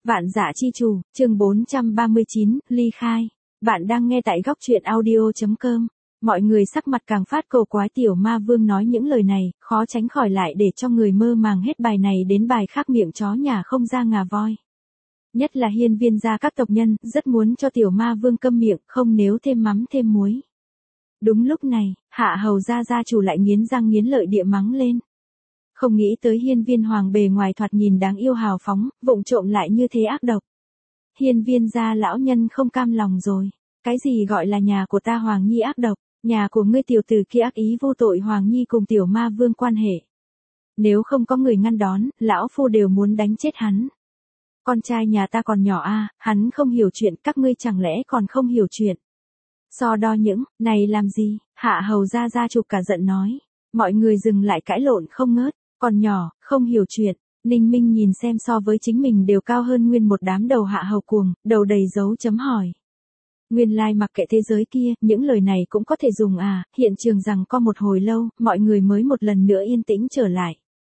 Vạn Dã Chi Chủ, chương 439, ly khai. Bạn đang nghe tại góc truyện audio.com. Mọi người sắc mặt càng phát cầu quái, tiểu ma vương nói những lời này, khó tránh khỏi lại để cho người mơ màng hết bài này đến bài khác, miệng chó nhà không ra ngà voi. Nhất là hiên viên gia các tộc nhân, rất muốn cho tiểu ma vương câm miệng, không nếu thêm mắm thêm muối. Đúng lúc này, Hạ Hầu gia chủ lại nghiến răng nghiến lợi địa mắng lên. Không nghĩ tới hiên viên hoàng bề ngoài thoạt nhìn đáng yêu hào phóng, vụng trộm lại như thế ác độc. Hiên viên gia lão nhân không cam lòng rồi. Cái gì gọi là nhà của ta Hoàng Nhi ác độc, nhà của ngươi tiểu tử kia ác ý vô tội Hoàng Nhi cùng tiểu ma vương quan hệ. Nếu không có người ngăn đón, lão phu đều muốn đánh chết hắn. Con trai nhà ta còn nhỏ hắn không hiểu chuyện, các ngươi chẳng lẽ còn không hiểu chuyện. So đo những, này làm gì, Hạ Hầu gia chủ cả giận nói. Mọi người dừng lại cãi lộn không ngớt, còn nhỏ, không hiểu chuyện. Ninh Minh nhìn xem so với chính mình đều cao hơn nguyên một đám đầu Hạ Hầu cuồng, đầu đầy dấu chấm hỏi. Nguyên lai mặc kệ thế giới kia, những lời này cũng có thể dùng hiện trường rằng có một hồi lâu, mọi người mới một lần nữa yên tĩnh trở lại.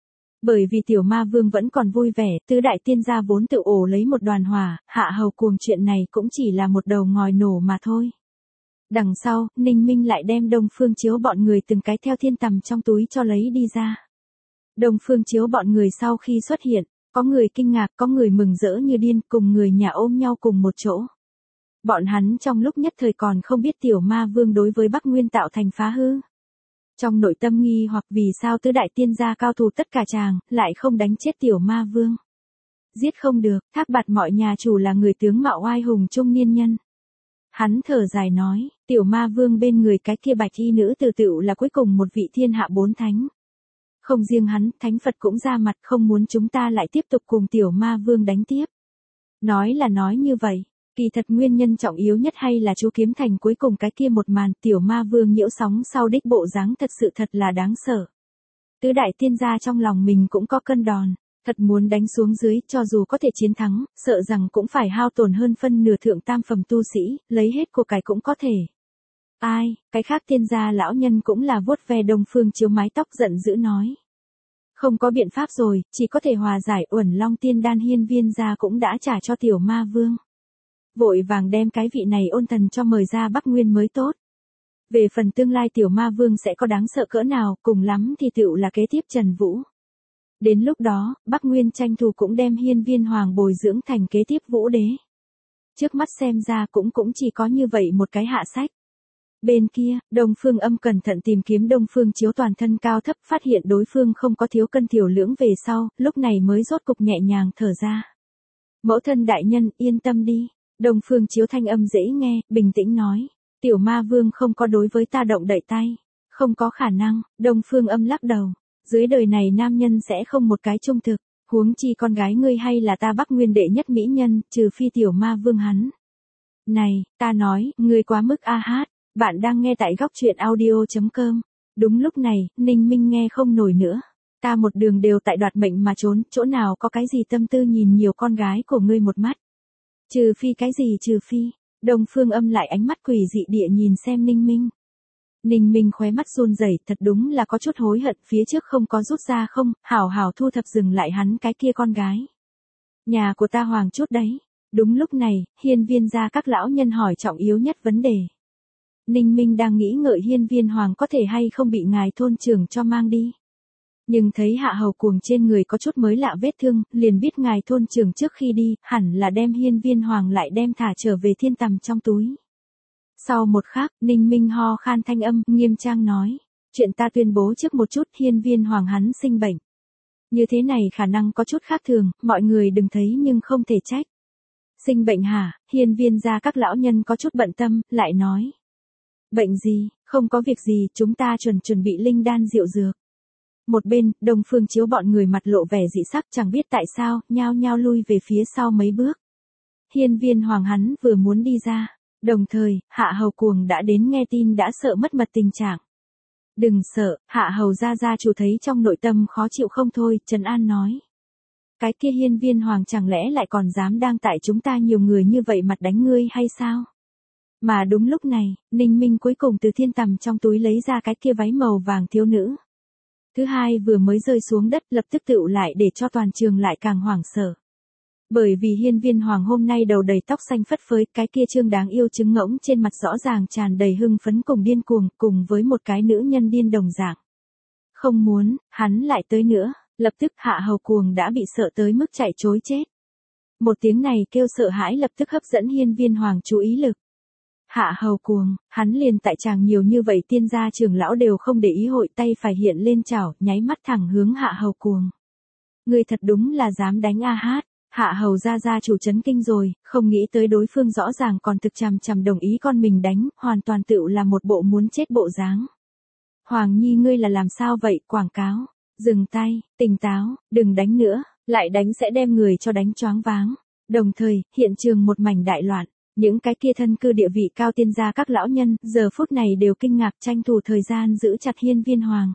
Bởi vì tiểu ma vương vẫn còn vui vẻ, tứ đại tiên gia vốn tự ổ lấy một đoàn hỏa, Hạ Hầu cuồng chuyện này cũng chỉ là một đầu ngòi nổ mà thôi. Đằng sau, Ninh Minh lại đem Đông Phương Chiếu bọn người từng cái theo thiên tầm trong túi cho lấy đi ra. Đông Phương Chiếu bọn người sau khi xuất hiện, có người kinh ngạc, có người mừng rỡ như điên, cùng người nhà ôm nhau cùng một chỗ. Bọn hắn trong lúc nhất thời còn không biết tiểu ma vương đối với Bắc Nguyên tạo thành phá hư. Trong nội tâm nghi hoặc vì sao tứ đại tiên gia cao thủ tất cả chàng, lại không đánh chết tiểu ma vương. Giết không được, Thác Bạt mọi nhà chủ là người tướng mạo oai hùng trung niên nhân. Hắn thở dài nói, tiểu ma vương bên người cái kia bạch y nữ tử tựu là cuối cùng một vị thiên hạ bốn thánh. Không riêng hắn, thánh Phật cũng ra mặt không muốn chúng ta lại tiếp tục cùng tiểu ma vương đánh tiếp. Nói là nói như vậy, kỳ thật nguyên nhân trọng yếu nhất hay là chú kiếm thành cuối cùng cái kia một màn tiểu ma vương nhiễu sóng sau đích bộ dáng thật sự thật là đáng sợ. Tứ đại tiên gia trong lòng mình cũng có cân đòn, thật muốn đánh xuống dưới cho dù có thể chiến thắng, sợ rằng cũng phải hao tổn hơn phân nửa thượng tam phẩm tu sĩ, lấy hết của cải cũng có thể. Ai, cái khác tiên gia lão nhân cũng là vuốt ve Đông Phương Chiếu mái tóc giận dữ nói. Không có biện pháp rồi, chỉ có thể hòa giải. Uẩn Long tiên đan hiên viên gia cũng đã trả cho tiểu ma vương. Vội vàng đem cái vị này ôn thần cho mời ra Bắc Nguyên mới tốt. Về phần tương lai tiểu ma vương sẽ có đáng sợ cỡ nào, cùng lắm thì tựu là kế tiếp Trần Vũ. Đến lúc đó, Bắc Nguyên tranh thủ cũng đem hiên viên hoàng bồi dưỡng thành kế tiếp Vũ đế. Trước mắt xem ra cũng chỉ có như vậy một cái hạ sách. Bên kia, Đông Phương Âm cẩn thận tìm kiếm Đông Phương Chiếu toàn thân cao thấp, phát hiện đối phương không có thiếu cân tiểu lưỡng về sau, lúc này mới rốt cục nhẹ nhàng thở ra. Mẫu thân đại nhân, yên tâm đi. Đông Phương Chiếu thanh âm dễ nghe, bình tĩnh nói. Tiểu ma vương không có đối với ta động đậy tay. Không có khả năng. Đông Phương Âm lắc đầu. Dưới đời này nam nhân sẽ không một cái trung thực. Huống chi con gái ngươi hay là ta Bắc Nguyên đệ nhất mỹ nhân, trừ phi tiểu ma vương hắn. Này, ta nói, ngươi quá mức hát. Bạn đang nghe tại góc truyện audio.com. Đúng lúc này, Ninh Minh nghe không nổi nữa. Ta một đường đều tại đoạt mệnh mà trốn, chỗ nào có cái gì tâm tư nhìn nhiều con gái của ngươi một mắt. Trừ phi cái gì trừ phi. Đông Phương Âm lại ánh mắt quỷ dị địa nhìn xem Ninh Minh. Ninh Minh khóe mắt run rẩy, thật đúng là có chút hối hận phía trước không có rút ra không, hảo thu thập dừng lại hắn cái kia con gái. Nhà của ta hoàng chút đấy. Đúng lúc này, hiên viên gia các lão nhân hỏi trọng yếu nhất vấn đề. Ninh Minh đang nghĩ ngợi hiên viên hoàng có thể hay không bị ngài thôn trưởng cho mang đi. Nhưng thấy Hạ Hầu cuồng trên người có chút mới lạ vết thương, liền biết ngài thôn trưởng trước khi đi, hẳn là đem hiên viên hoàng lại đem thả trở về thiên tầm trong túi. Sau một khắc, Ninh Minh ho khan thanh âm, nghiêm trang nói. Chuyện ta tuyên bố trước một chút, hiên viên hoàng hắn sinh bệnh. Như thế này khả năng có chút khác thường, mọi người đừng thấy nhưng không thể trách. Sinh bệnh hả? Hiên viên gia các lão nhân có chút bận tâm, lại nói. Bệnh gì, không có việc gì, chúng ta chuẩn bị linh đan rượu dược. Một bên, Đông Phương Chiếu bọn người mặt lộ vẻ dị sắc chẳng biết tại sao, nhao nhao lui về phía sau mấy bước. Hiên viên hoàng hắn vừa muốn đi ra. Đồng thời, Hạ Hầu cuồng đã đến nghe tin đã sợ mất mật tình trạng. Đừng sợ, Hạ Hầu gia chủ thấy trong nội tâm khó chịu không thôi, trấn an nói. Cái kia hiên viên hoàng chẳng lẽ lại còn dám đang tại chúng ta nhiều người như vậy mặt đánh ngươi hay sao? Mà đúng lúc này, Ninh Minh cuối cùng từ thiên tầm trong túi lấy ra cái kia váy màu vàng thiếu nữ. Thứ hai vừa mới rơi xuống đất lập tức tựu lại để cho toàn trường lại càng hoảng sợ. Bởi vì hiên viên hoàng hôm nay đầu đầy tóc xanh phất phới, cái kia trương đáng yêu trứng ngỗng trên mặt rõ ràng tràn đầy hưng phấn cùng điên cuồng, cùng với một cái nữ nhân điên đồng dạng. Không muốn, hắn lại tới nữa, lập tức Hạ Hầu Cuồng đã bị sợ tới mức chạy trối chết. Một tiếng này kêu sợ hãi lập tức hấp dẫn hiên viên hoàng chú ý lực. Hạ Hầu Cuồng, hắn liền tại chàng nhiều như vậy tiên gia trưởng lão đều không để ý, hội tay phải hiện lên chảo, nháy mắt thẳng hướng Hạ Hầu Cuồng. Ngươi thật đúng là dám đánh a hát. Hạ Hầu gia chủ chấn kinh rồi, không nghĩ tới đối phương rõ ràng còn thực chằm chằm đồng ý con mình đánh, hoàn toàn tựu là một bộ muốn chết bộ dáng. Hoàng Nhi ngươi là làm sao vậy, quảng cáo, dừng tay, tỉnh táo, đừng đánh nữa, lại đánh sẽ đem người cho đánh choáng váng. Đồng thời, hiện trường một mảnh đại loạn, những cái kia thân cư địa vị cao tiên gia các lão nhân, giờ phút này đều kinh ngạc tranh thủ thời gian giữ chặt hiên viên hoàng.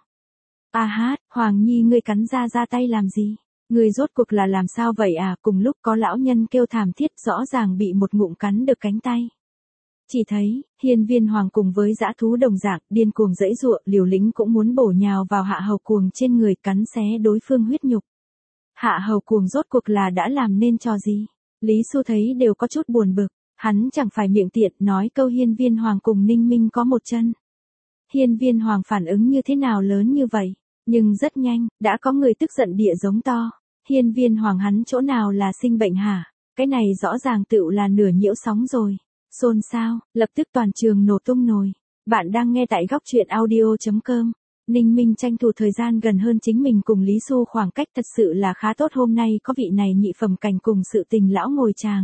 A hát, Hoàng Nhi ngươi cắn ra tay làm gì? Ngươi rốt cuộc là làm sao vậy à? Cùng lúc có lão nhân kêu thảm thiết, rõ ràng bị một ngụm cắn được cánh tay. Chỉ thấy, hiên viên hoàng cùng với dã thú đồng dạng, điên cuồng giãy giụa, liều lĩnh cũng muốn bổ nhào vào Hạ Hầu Cuồng trên người, cắn xé đối phương huyết nhục. Hạ Hầu Cuồng rốt cuộc là đã làm nên trò gì? Lý Xu thấy đều có chút buồn bực, hắn chẳng phải miệng tiện nói câu hiên viên hoàng cùng Ninh Minh có một chân. Hiên viên hoàng phản ứng như thế nào lớn như vậy? Nhưng rất nhanh, đã có người tức giận địa giống to. Hiên viên hoàng hắn chỗ nào là sinh bệnh hả? Cái này rõ ràng tựu là nửa nhiễu sóng rồi. Xôn xao, lập tức toàn trường nổ tung nồi. Bạn đang nghe tại góc truyện audio.com. Ninh Minh tranh thủ thời gian gần hơn chính mình cùng Lý Xu khoảng cách thật sự là khá tốt, hôm nay có vị này nhị phẩm cảnh cùng sự tình lão ngồi tràng.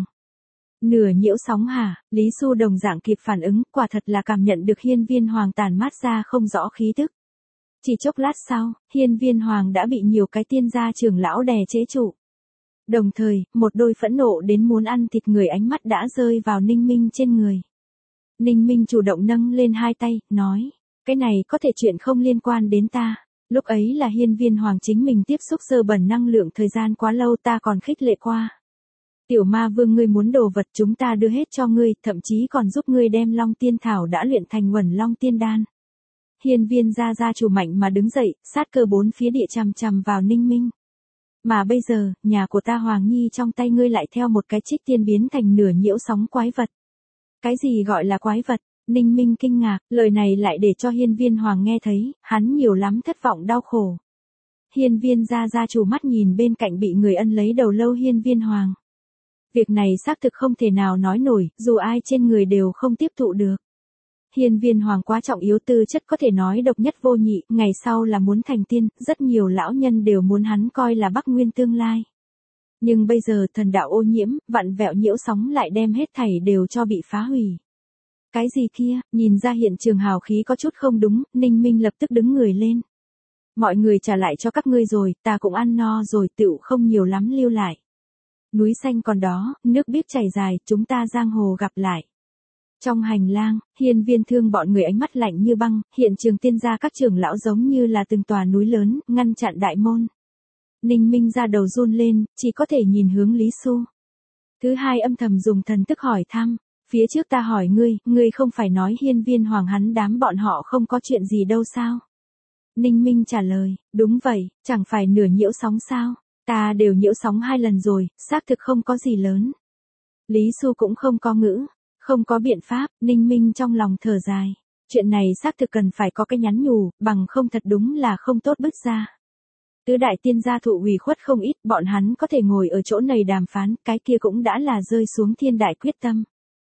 Nửa nhiễu sóng hả? Lý Xu đồng dạng kịp phản ứng, quả thật là cảm nhận được hiên viên hoàng tàn mát ra không rõ khí tức. Chỉ chốc lát sau, hiên viên hoàng đã bị nhiều cái tiên gia trưởng lão đè chế trụ. Đồng thời, một đôi phẫn nộ đến muốn ăn thịt người ánh mắt đã rơi vào Ninh Minh trên người. Ninh Minh chủ động nâng lên hai tay, nói, cái này có thể chuyện không liên quan đến ta. Lúc ấy là hiên viên hoàng chính mình tiếp xúc dơ bẩn năng lượng thời gian quá lâu, ta còn khích lệ qua. Tiểu ma vương ngươi muốn đồ vật chúng ta đưa hết cho ngươi, thậm chí còn giúp ngươi đem long tiên thảo đã luyện thành Uẩn Long Tiên Đan. Hiên viên gia chủ mạnh mà đứng dậy, sát cơ bốn phía địa chằm chằm vào Ninh Minh. Mà bây giờ, nhà của ta Hoàng Nhi trong tay ngươi lại theo một cái trích tiên biến thành nửa nhiễu sóng quái vật. Cái gì gọi là quái vật? Ninh Minh kinh ngạc, lời này lại để cho hiên viên hoàng nghe thấy, hắn nhiều lắm thất vọng đau khổ. Hiên viên gia chủ mắt nhìn bên cạnh bị người ân lấy đầu lâu hiên viên hoàng. Việc này xác thực không thể nào nói nổi, dù ai trên người đều không tiếp thụ được. Hiên viên hoàng quá trọng yếu, tư chất có thể nói độc nhất vô nhị, ngày sau là muốn thành tiên, rất nhiều lão nhân đều muốn hắn coi là Bắc Nguyên tương lai. Nhưng bây giờ thần đạo ô nhiễm, vặn vẹo nhiễu sóng lại đem hết thảy đều cho bị phá hủy. Cái gì kia? Nhìn ra hiện trường hào khí có chút không đúng, Ninh Minh lập tức đứng người lên. Mọi người trả lại cho các ngươi rồi, ta cũng ăn no rồi, tựu không nhiều lắm lưu lại. Núi xanh còn đó, nước biếc chảy dài, chúng ta giang hồ gặp lại. Trong hành lang, hiên viên thương bọn người ánh mắt lạnh như băng, hiện trường tiên gia các trưởng lão giống như là từng tòa núi lớn, ngăn chặn đại môn. Ninh Minh ra đầu run lên, chỉ có thể nhìn hướng Lý Xu. Thứ hai âm thầm dùng thần thức hỏi thăm, phía trước ta hỏi ngươi không phải nói hiên viên hoàng hắn đám bọn họ không có chuyện gì đâu sao? Ninh Minh trả lời, đúng vậy, chẳng phải nửa nhiễu sóng sao, ta đều nhiễu sóng 2 lần rồi, xác thực không có gì lớn. Lý Xu cũng không có ngữ. Không có biện pháp, Ninh Minh trong lòng thở dài. Chuyện này xác thực cần phải có cái nhắn nhủ, bằng không thật đúng là không tốt bứt ra. Tứ đại tiên gia thụ ủy khuất không ít, bọn hắn có thể ngồi ở chỗ này đàm phán, cái kia cũng đã là rơi xuống thiên đại quyết tâm.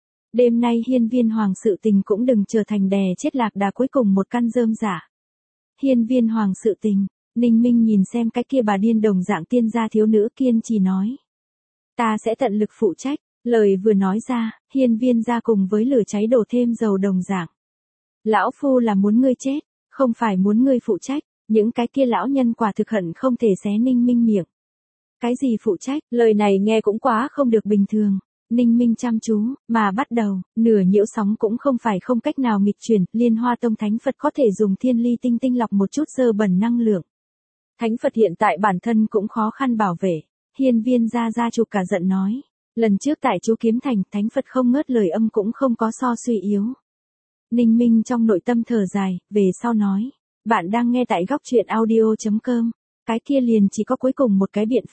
Đêm nay hiên viên hoàng sự tình cũng đừng trở thành đè chết lạc đà cuối cùng một căn rơm giả. Hiên viên hoàng sự tình, Ninh Minh nhìn xem cái kia bà điên đồng dạng tiên gia thiếu nữ kiên trì nói. Ta sẽ tận lực phụ trách. Lời vừa nói ra, hiên viên ra cùng với lửa cháy đổ thêm dầu đồng dạng. Lão phu là muốn ngươi chết, không phải muốn ngươi phụ trách, những cái kia lão nhân quả thực hận không thể xé Ninh Minh miệng. Cái gì phụ trách, lời này nghe cũng quá không được bình thường. Ninh Minh chăm chú, mà bắt đầu, nửa nhiễu sóng cũng không phải không cách nào nghịch chuyển, Liên Hoa Tông Thánh Phật có thể dùng thiên ly tinh tinh lọc một chút dơ bẩn năng lượng. Thánh Phật hiện tại bản thân cũng khó khăn bảo vệ, hiên viên gia chủ cả giận nói. Lần trước tại chú Kiếm Thành, Thánh Phật không ngớt lời âm cũng không có so suy yếu. Ninh Minh trong nội tâm thở dài, về sau nói. Bạn đang nghe tại góc truyện audio.com. Cái kia liền chỉ có cuối cùng một cái biện pháp.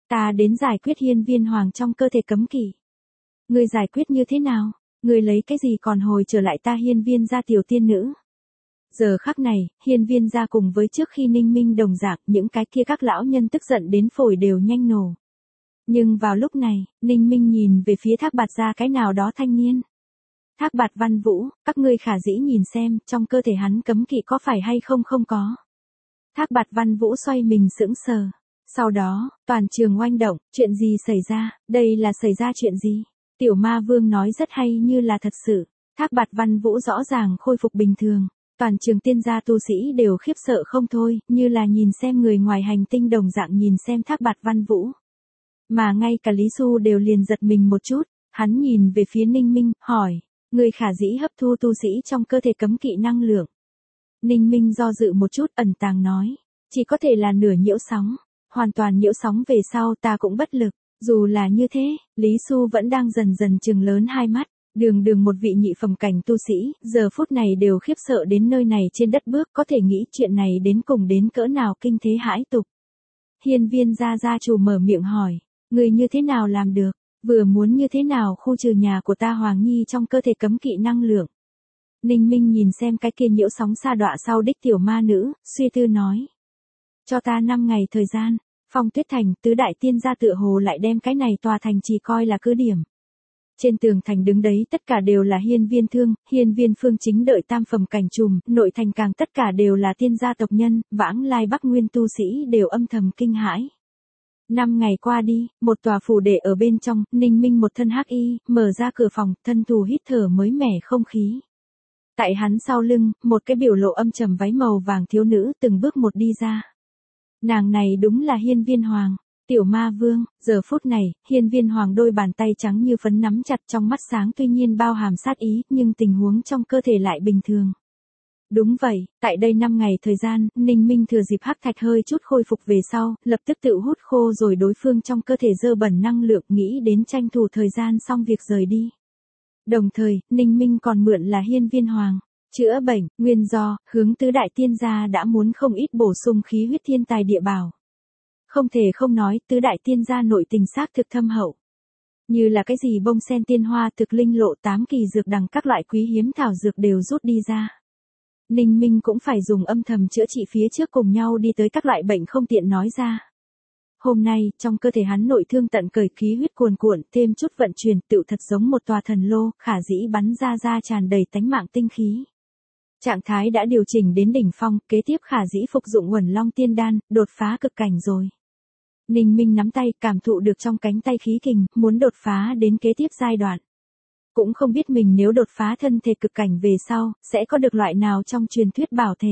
Ta đến giải quyết hiên viên hoàng trong cơ thể cấm kỵ. Ngươi giải quyết như thế nào? Ngươi lấy cái gì còn hồi trở lại ta hiên viên gia tiểu tiên nữ? Giờ khắc này, hiên viên gia cùng với trước khi Ninh Minh đồng dạng, những cái kia các lão nhân tức giận đến phổi đều nhanh nổ. Nhưng vào lúc này, Ninh Minh nhìn về phía Thác Bạt gia cái nào đó thanh niên. Thác Bạt Văn Vũ, các ngươi khả dĩ nhìn xem, trong cơ thể hắn cấm kỵ có phải hay không không có. Thác Bạt Văn Vũ xoay mình sững sờ. Sau đó, toàn trường oanh động, chuyện gì xảy ra, đây là xảy ra chuyện gì? Tiểu Ma Vương nói rất hay như là thật sự. Thác Bạt Văn Vũ rõ ràng khôi phục bình thường. Toàn trường tiên gia tu sĩ đều khiếp sợ không thôi, như là nhìn xem người ngoài hành tinh đồng dạng nhìn xem Thác Bạt Văn Vũ. Mà ngay cả Lý Xu đều liền giật mình một chút, hắn nhìn về phía Ninh Minh, hỏi, người khả dĩ hấp thu tu sĩ trong cơ thể cấm kỵ năng lượng. Ninh Minh do dự một chút ẩn tàng nói, chỉ có thể là nửa nhiễu sóng, hoàn toàn nhiễu sóng về sau ta cũng bất lực. Dù là như thế, Lý Xu vẫn đang dần dần trừng lớn hai mắt. Đường một vị nhị phẩm cảnh tu sĩ, giờ phút này đều khiếp sợ đến nơi này trên đất bước, có thể nghĩ chuyện này đến cùng đến cỡ nào kinh thế hãi tục. Hiên viên gia chủ mở miệng hỏi, người như thế nào làm được, vừa muốn như thế nào khu trừ nhà của ta Hoàng Nhi trong cơ thể cấm kỵ năng lượng. Ninh Minh nhìn xem cái kia nhiễu sóng sa đọa sau đích tiểu ma nữ, suy tư nói. Cho ta 5 ngày thời gian, Phong Tuyết Thành, tứ đại tiên gia tựa hồ lại đem cái này tòa thành chỉ coi là cứ điểm. Trên tường thành đứng đấy tất cả đều là hiên viên thương, hiên viên phương chính đợi tam phẩm cảnh trùm, nội thành càng tất cả đều là tiên gia tộc nhân, vãng lai Bắc Nguyên tu sĩ đều âm thầm kinh hãi. 5 ngày qua đi, một tòa phủ đệ ở bên trong, Ninh Minh một thân hắc y, mở ra cửa phòng, thân thù hít thở mới mẻ không khí. Tại hắn sau lưng, một cái biểu lộ âm trầm váy màu vàng thiếu nữ từng bước một đi ra. Nàng này đúng là hiên viên hoàng. Tiểu Ma Vương, giờ phút này, hiên viên hoàng đôi bàn tay trắng như phấn nắm chặt trong mắt sáng tuy nhiên bao hàm sát ý, nhưng tình huống trong cơ thể lại bình thường. Đúng vậy, tại đây 5 ngày thời gian, Ninh Minh thừa dịp hắc thạch hơi chút khôi phục về sau, lập tức tự hút khô rồi đối phương trong cơ thể dơ bẩn năng lượng nghĩ đến tranh thủ thời gian xong việc rời đi. Đồng thời, Ninh Minh còn mượn là hiên viên hoàng. Chữa bệnh, nguyên do, hướng tứ đại tiên gia đã muốn không ít bổ sung khí huyết thiên tài địa bảo. Không thể không nói, tứ đại tiên gia nội tình xác thực thâm hậu. Như là cái gì bông sen tiên hoa thực linh lộ 8 kỳ dược đằng các loại quý hiếm thảo dược đều rút đi ra. Ninh Minh cũng phải dùng âm thầm chữa trị phía trước cùng nhau đi tới các loại bệnh không tiện nói ra. Hôm nay, trong cơ thể hắn nội thương tận cởi khí huyết cuồn cuộn, thêm chút vận chuyển, tựu thật giống một tòa thần lô, khả dĩ bắn ra tràn đầy tánh mạng tinh khí. Trạng thái đã điều chỉnh đến đỉnh phong, kế tiếp khả dĩ phục dụng Uẩn Long Tiên Đan, đột phá cực cảnh rồi. Ninh Minh nắm tay, cảm thụ được trong cánh tay khí kình, muốn đột phá đến kế tiếp giai đoạn. Cũng không biết mình nếu đột phá thân thể cực cảnh về sau, sẽ có được loại nào trong truyền thuyết bảo thể.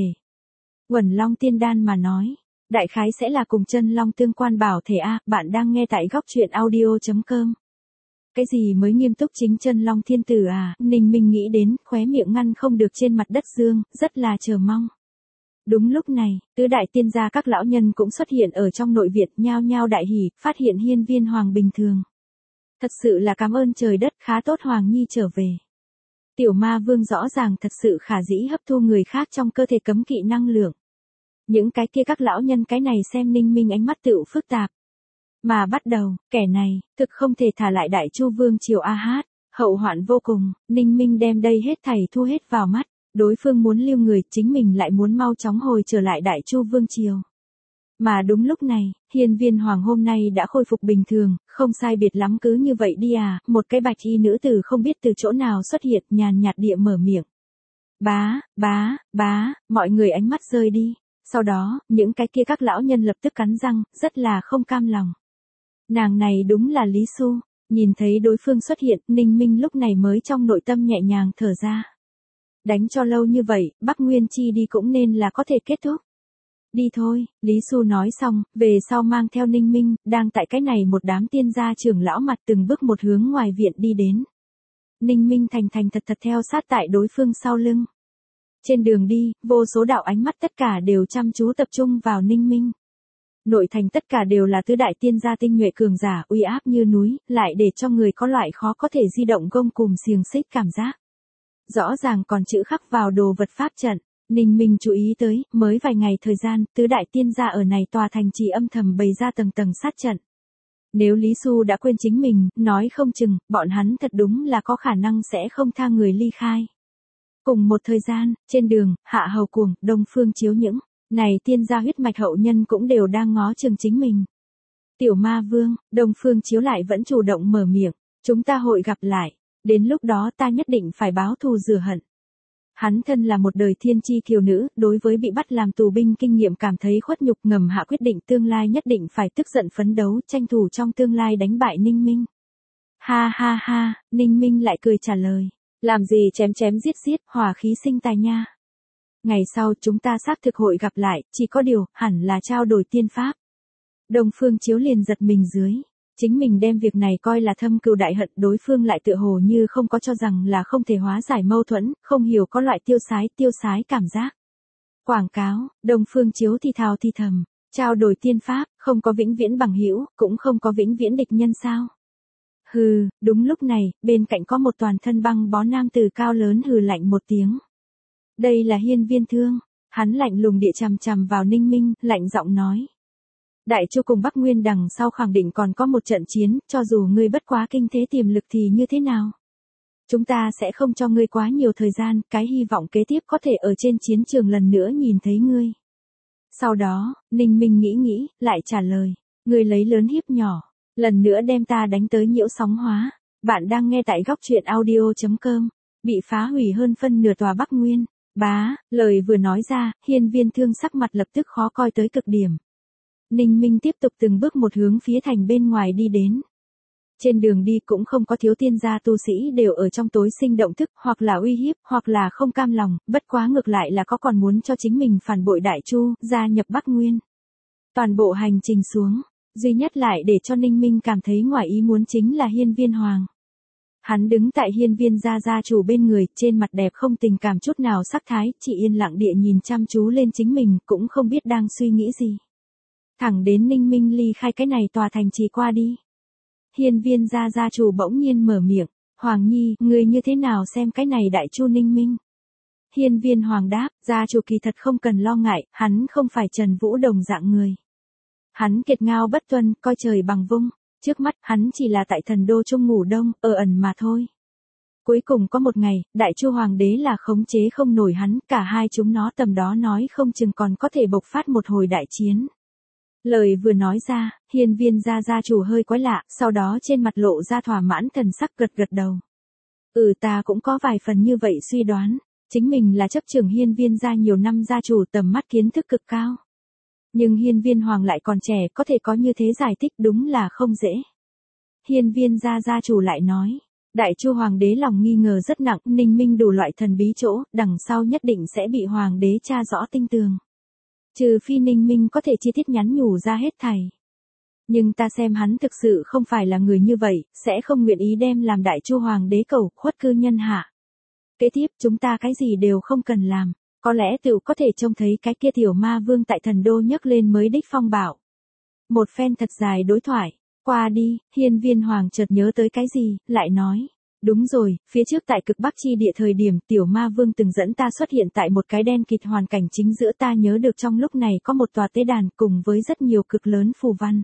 Uẩn Long Tiên Đan mà nói, đại khái sẽ là cùng chân long tương quan bảo thể A, bạn đang nghe tại góc truyện audio.com. Cái gì mới nghiêm túc chính chân long thiên tử à, Ninh Minh nghĩ đến, khóe miệng ngăn không được trên mặt đất dương, rất là chờ mong. Đúng lúc này, tứ đại tiên gia các lão nhân cũng xuất hiện ở trong nội viện, nhao nhao đại hỉ, phát hiện hiên viên hoàng bình thường. Thật sự là cảm ơn trời đất, khá tốt Hoàng Nhi trở về. Tiểu Ma Vương rõ ràng thật sự khả dĩ hấp thu người khác trong cơ thể cấm kỵ năng lượng. Những cái kia các lão nhân cái này xem Ninh Minh ánh mắt tựu phức tạp. Mà bắt đầu, kẻ này, thực không thể thả lại Đại Chu Vương triều a hát, hậu hoạn vô cùng, Ninh Minh đem đây hết thảy thu hết vào mắt, đối phương muốn lưu người, chính mình lại muốn mau chóng hồi trở lại Đại Chu Vương triều. Mà đúng lúc này, hiên viên hoàng hôm nay đã khôi phục bình thường, không sai biệt lắm cứ như vậy đi à, một cái bạch y nữ tử không biết từ chỗ nào xuất hiện nhàn nhạt địa mở miệng. Bá, mọi người ánh mắt rơi đi, sau đó, những cái kia các lão nhân lập tức cắn răng, rất là không cam lòng. Nàng này đúng là Lý Xu, nhìn thấy đối phương xuất hiện, Ninh Minh lúc này mới trong nội tâm nhẹ nhàng thở ra. Đánh cho lâu như vậy, Bắc Nguyên chi đi cũng nên là có thể kết thúc. Đi thôi, Lý Xu nói xong, về sau mang theo Ninh Minh, đang tại cái này một đám tiên gia trưởng lão mặt từng bước một hướng ngoài viện đi đến. Ninh Minh thành thật theo sát tại đối phương sau lưng. Trên đường đi, vô số đạo ánh mắt tất cả đều chăm chú tập trung vào Ninh Minh. Nội thành tất cả đều là tứ đại tiên gia tinh nhuệ cường giả uy áp như núi, lại để cho người có loại khó có thể di động gông cùm xiềng xích cảm giác. Rõ ràng còn chữ khắc vào đồ vật pháp trận. Ninh Minh chú ý tới, mới vài ngày thời gian, tứ đại tiên gia ở này tòa thành trì âm thầm bày ra tầng sát trận. Nếu Lý Xu đã quên chính mình, nói không chừng, bọn hắn thật đúng là có khả năng sẽ không tha người ly khai. Cùng một thời gian, trên đường, Hạ Hầu Cuồng, Đông Phương Chiếu những này tiên gia huyết mạch hậu nhân cũng đều đang ngó chừng chính mình. Tiểu Ma Vương, Đông Phương Chiếu lại vẫn chủ động mở miệng, chúng ta hội gặp lại, đến lúc đó ta nhất định phải báo thù rửa hận. Hắn thân là một đời thiên chi kiều nữ, đối với bị bắt làm tù binh kinh nghiệm cảm thấy khuất nhục, ngầm hạ quyết định tương lai nhất định phải tức giận phấn đấu, tranh thủ trong tương lai đánh bại Ninh Minh. Ha ha ha, Ninh Minh lại cười trả lời, làm gì chém chém giết giết, hòa khí sinh tài nha. Ngày sau chúng ta xác thực hội gặp lại, chỉ có điều, hẳn là trao đổi tiên pháp. Đông Phương Chiếu liền giật mình dưới. Chính mình đem việc này coi là thâm cừu đại hận, đối phương lại tựa hồ như không có cho rằng là không thể hóa giải mâu thuẫn, không hiểu có loại tiêu sái cảm giác. Quảng cáo, Đông Phương Chiếu thì thào thì thầm, trao đổi tiên pháp, không có vĩnh viễn bằng hữu, cũng không có vĩnh viễn địch nhân sao. Hừ, đúng lúc này, bên cạnh có một toàn thân băng bó nam tử cao lớn hừ lạnh một tiếng. Đây là Hiên Viên Thương, hắn lạnh lùng địa chằm chằm vào Ninh Minh, lạnh giọng nói. Đại Chu cùng Bắc Nguyên đằng sau khẳng định còn có một trận chiến, cho dù ngươi bất quá kinh thế tiềm lực thì như thế nào? Chúng ta sẽ không cho ngươi quá nhiều thời gian, cái hy vọng kế tiếp có thể ở trên chiến trường lần nữa nhìn thấy ngươi. Sau đó, Ninh Minh nghĩ, lại trả lời, ngươi lấy lớn hiếp nhỏ, lần nữa đem ta đánh tới nhiễu sóng hóa. Bạn đang nghe tại góc truyện audio.com, bị phá hủy hơn phân nửa tòa Bắc Nguyên. Bá, lời vừa nói ra, Hiên Viên Thương sắc mặt lập tức khó coi tới cực điểm. Ninh Minh tiếp tục từng bước một hướng phía thành bên ngoài đi đến. Trên đường đi cũng không có thiếu tiên gia tu sĩ đều ở trong tối sinh động thức, hoặc là uy hiếp, hoặc là không cam lòng, bất quá ngược lại là có còn muốn cho chính mình phản bội Đại Chu, gia nhập Bắc Nguyên. Toàn bộ hành trình xuống, duy nhất lại để cho Ninh Minh cảm thấy ngoài ý muốn chính là Hiên Viên Hoàng. Hắn đứng tại Hiên Viên gia chủ bên người, trên mặt đẹp không tình cảm chút nào sắc thái, chỉ yên lặng địa nhìn chăm chú lên chính mình, cũng không biết đang suy nghĩ gì. Thẳng đến Ninh Minh ly khai cái này tòa thành trì qua đi. Hiên Viên gia chủ bỗng nhiên mở miệng, Hoàng Nhi, ngươi như thế nào xem cái này Đại Chu Ninh Minh? Hiên Viên Hoàng đáp, gia chủ kỳ thật không cần lo ngại, hắn không phải Trần Vũ đồng dạng người. Hắn kiệt ngao bất tuân, coi trời bằng vung, trước mắt hắn chỉ là tại thần đô trung ngủ đông, ở ẩn mà thôi. Cuối cùng có một ngày, Đại Chu Hoàng đế là khống chế không nổi hắn, cả hai chúng nó tầm đó nói không chừng còn có thể bộc phát một hồi đại chiến. Lời vừa nói ra, Hiên Viên gia chủ hơi quái lạ, sau đó trên mặt lộ ra thỏa mãn thần sắc gật đầu. Ta cũng có vài phần như vậy suy đoán, chính mình là chấp trưởng Hiên Viên gia nhiều năm gia chủ, tầm mắt kiến thức cực cao. Nhưng Hiên Viên Hoàng lại còn trẻ, có thể có như thế giải thích đúng là không dễ. Hiên Viên gia chủ lại nói, Đại Chu Hoàng đế lòng nghi ngờ rất nặng, Ninh Minh đủ loại thần bí chỗ, đằng sau nhất định sẽ bị Hoàng đế tra rõ tinh tường. Trừ phi Ninh Minh có thể chi tiết nhắn nhủ ra hết thảy. Nhưng ta xem hắn thực sự không phải là người như vậy, sẽ không nguyện ý đem làm Đại Chu Hoàng đế cầu khuất cư nhân hạ. Kế tiếp chúng ta cái gì đều không cần làm, có lẽ tự có thể trông thấy cái kia tiểu ma vương tại thần đô nhấc lên mới đích phong bảo. Một phen thật dài đối thoại, qua đi, Hiên Viên Hoàng chợt nhớ tới cái gì, lại nói. Đúng rồi, phía trước tại cực Bắc chi địa thời điểm tiểu ma vương từng dẫn ta xuất hiện tại một cái đen kịt hoàn cảnh chính giữa, ta nhớ được trong lúc này có một tòa tế đàn cùng với rất nhiều cực lớn phù văn.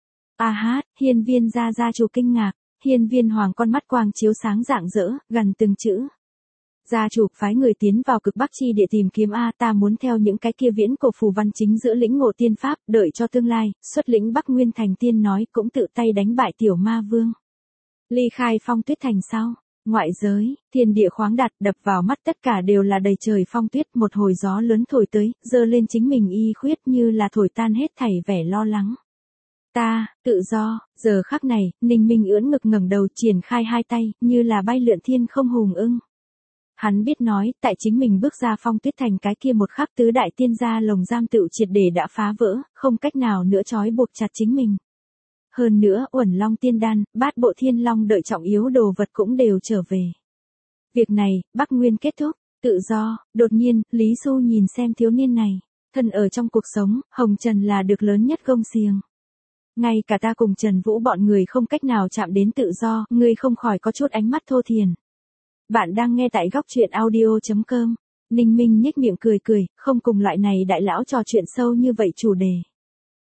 Hiên Viên gia chủ kinh ngạc, Hiên Viên Hoàng con mắt quang chiếu sáng rạng rỡ, gần từng chữ. Gia chủ phái người tiến vào cực Bắc chi địa tìm kiếm ta muốn theo những cái kia viễn cổ phù văn chính giữa lĩnh ngộ tiên pháp, đợi cho tương lai, xuất lĩnh Bắc Nguyên thành tiên nói cũng tự tay đánh bại tiểu ma vương. Ly khai Phong Tuyết thành sau, ngoại giới, thiên địa khoáng đạt, đập vào mắt tất cả đều là đầy trời phong tuyết, một hồi gió lớn thổi tới, dơ lên chính mình y khuyết như là thổi tan hết thảy vẻ lo lắng. Ta, tự do, giờ khắc này, Ninh Minh ưỡn ngực ngẩng đầu triển khai hai tay, như là bay lượn thiên không hùng ưng. Hắn biết nói, tại chính mình bước ra Phong Tuyết thành cái kia một khắc, tứ đại tiên gia lồng giam tựu triệt để đã phá vỡ, không cách nào nữa trói buộc chặt chính mình. Hơn nữa, Uẩn Long tiên đan, bát bộ thiên long đợi trọng yếu đồ vật cũng đều trở về. Việc này, Bắc Nguyên kết thúc, tự do, đột nhiên, Lý Xu nhìn xem thiếu niên này, thân ở trong cuộc sống, hồng trần là được lớn nhất gông xiềng. Ngay cả ta cùng Trần Vũ bọn người không cách nào chạm đến tự do, ngươi không khỏi có chút ánh mắt thô thiển. Bạn đang nghe tại góc truyện audio.com. Ninh Minh nhếch miệng cười, không cùng loại này đại lão trò chuyện sâu như vậy chủ đề.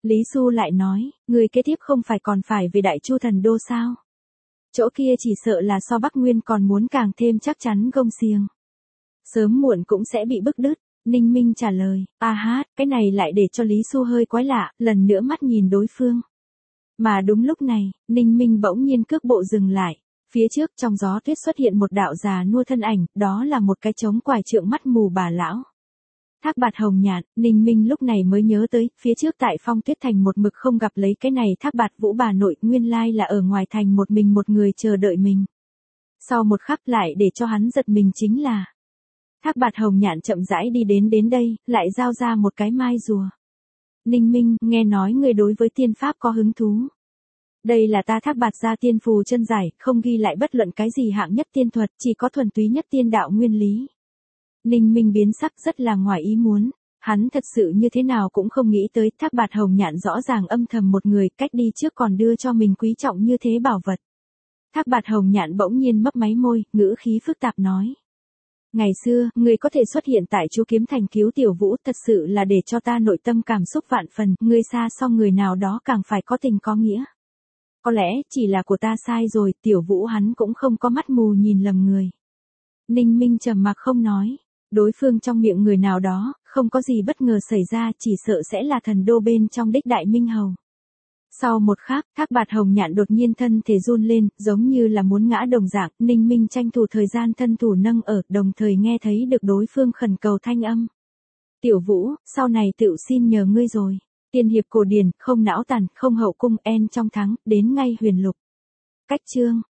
Lý Xu lại nói, người kế tiếp không phải còn phải về Đại Chu Thần Đô sao? Chỗ kia chỉ sợ là so Bắc Nguyên còn muốn càng thêm chắc chắn gông xiềng. Sớm muộn cũng sẽ bị bức đứt. Ninh Minh trả lời, cái này lại để cho Lý Xu hơi quái lạ, lần nữa mắt nhìn đối phương. Mà đúng lúc này, Ninh Minh bỗng nhiên cước bộ dừng lại. Phía trước trong gió tuyết xuất hiện một đạo già nua thân ảnh, đó là một cái trống quải trượng mắt mù bà lão. Thác Bạt Hồng Nhạn, Ninh Minh lúc này mới nhớ tới, phía trước tại Phong Tuyết Thành một mực không gặp lấy cái này Thác Bạt Vũ bà nội, nguyên lai là ở ngoài thành một mình một người chờ đợi mình. Sau một khắc lại để cho hắn giật mình chính là Thác Bạt Hồng Nhạn chậm rãi đi đến đây, lại giao ra một cái mai rùa. Ninh Minh, nghe nói người đối với tiên pháp có hứng thú. Đây là ta Thác Bạt gia tiên phù chân giải, không ghi lại bất luận cái gì hạng nhất tiên thuật, chỉ có thuần túy nhất tiên đạo nguyên lý. Ninh Minh biến sắc rất là ngoài ý muốn, hắn thật sự như thế nào cũng không nghĩ tới Thác Bạt Hồng Nhạn rõ ràng âm thầm một người cách đi trước còn đưa cho mình quý trọng như thế bảo vật. Thác Bạt Hồng Nhạn bỗng nhiên mấp máy môi, ngữ khí phức tạp nói. Ngày xưa, người có thể xuất hiện tại Chu Kiếm Thành cứu Tiểu Vũ thật sự là để cho ta nội tâm cảm xúc vạn phần, người xa so người nào đó càng phải có tình có nghĩa. Có lẽ, chỉ là của ta sai rồi, Tiểu Vũ hắn cũng không có mắt mù nhìn lầm người. Ninh Minh trầm mặc không nói, đối phương trong miệng người nào đó, không có gì bất ngờ xảy ra, chỉ sợ sẽ là Thần Đô bên trong đích đại minh hầu. Sau một khắc, Thác Bạt Hồng Nhạn đột nhiên thân thể run lên, giống như là muốn ngã đồng dạng, Ninh Minh tranh thủ thời gian thân thủ nâng ở, đồng thời nghe thấy được đối phương khẩn cầu thanh âm. Tiểu Vũ, sau này tựu xin nhờ ngươi rồi. Tiên hiệp cổ điển, không não tàn, không hậu cung, en trong thắng, đến ngay huyền lục. Cách chương.